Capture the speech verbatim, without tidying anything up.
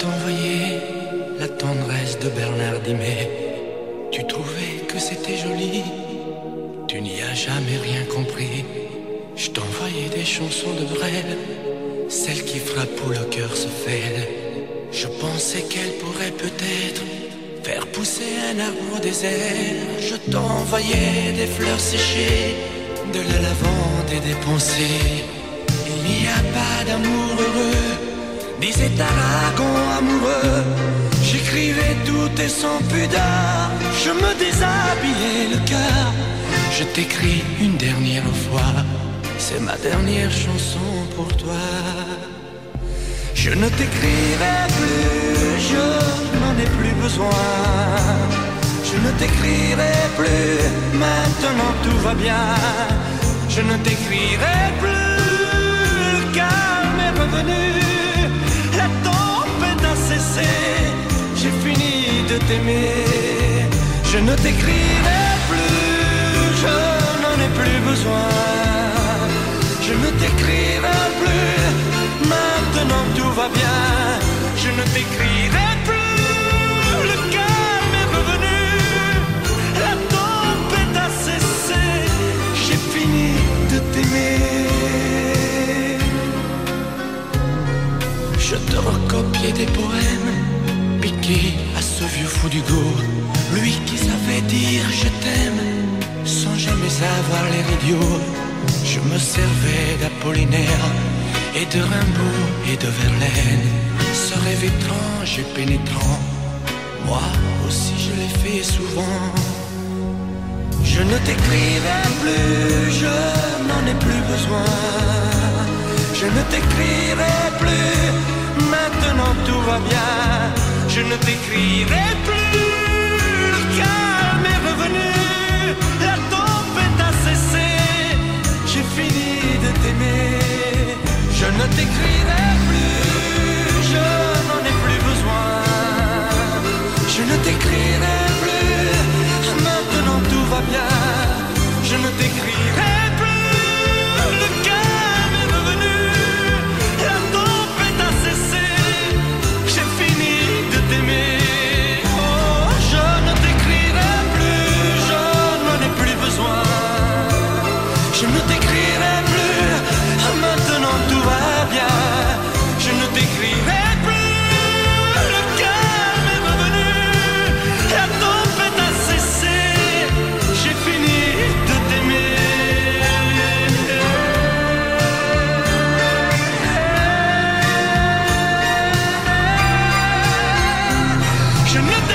t'envoyer la tendresse de Bernard Dimet. Tu trouvais que c'était joli, tu n'y as jamais rien compris. Je t'envoyais des chansons de Brel, celles qui frappent où le cœur se fêle. Je pensais qu'elle pourrait peut-être faire pousser un arbre au désert. Je t'envoyais des fleurs séchées, de la lavande et des pensées. Il n'y a pas d'amour heureux, disait Aragon amoureux. J'écrivais tout et sans pudeur, je me déshabillais le cœur. Je t'écris une dernière fois, c'est ma dernière chanson pour toi. Je ne t'écrirai plus, je n'en ai plus besoin. Je ne t'écrirai plus, maintenant tout va bien. Je ne t'écrirai plus, le calme est revenu. La tempête a cessé, j'ai fini de t'aimer. Je ne t'écrirai plus, je n'en ai plus besoin. Je ne t'écrirai plus, maintenant tout va bien. Je ne t'écrirai plus, le calme est revenu. La tempête a cessé, j'ai fini de t'aimer. Je te recopiais des poèmes piqués à ce vieux fou d'Hugo, lui qui savait dire je t'aime sans jamais avoir l'air idiot. Je me servais d'Apollinaire et de Rimbaud et de Verlaine, ce rêve étrange et pénétrant, moi aussi je l'ai fait souvent. Je ne t'écrirai plus, je n'en ai plus besoin. Je ne t'écrirai plus, maintenant tout va bien. Je ne t'écrirai plus, le calme est revenu. La tempête a cessé, j'ai fini de t'aimer. Je ne t'écrirai plus, je n'en ai plus besoin. Je ne t'écrirai plus, maintenant tout va bien. Je ne t'écrirai plus, le calme est revenu. La tempête a cessé, j'ai fini de t'aimer. Oh, je ne t'écrirai plus, je n'en ai plus besoin. Je ne t'écrirai plus, maintenant tout va bien. Je ne t'écrirai plus, le calme est revenu. La tempête a cessé, j'ai fini de t'aimer. Je ne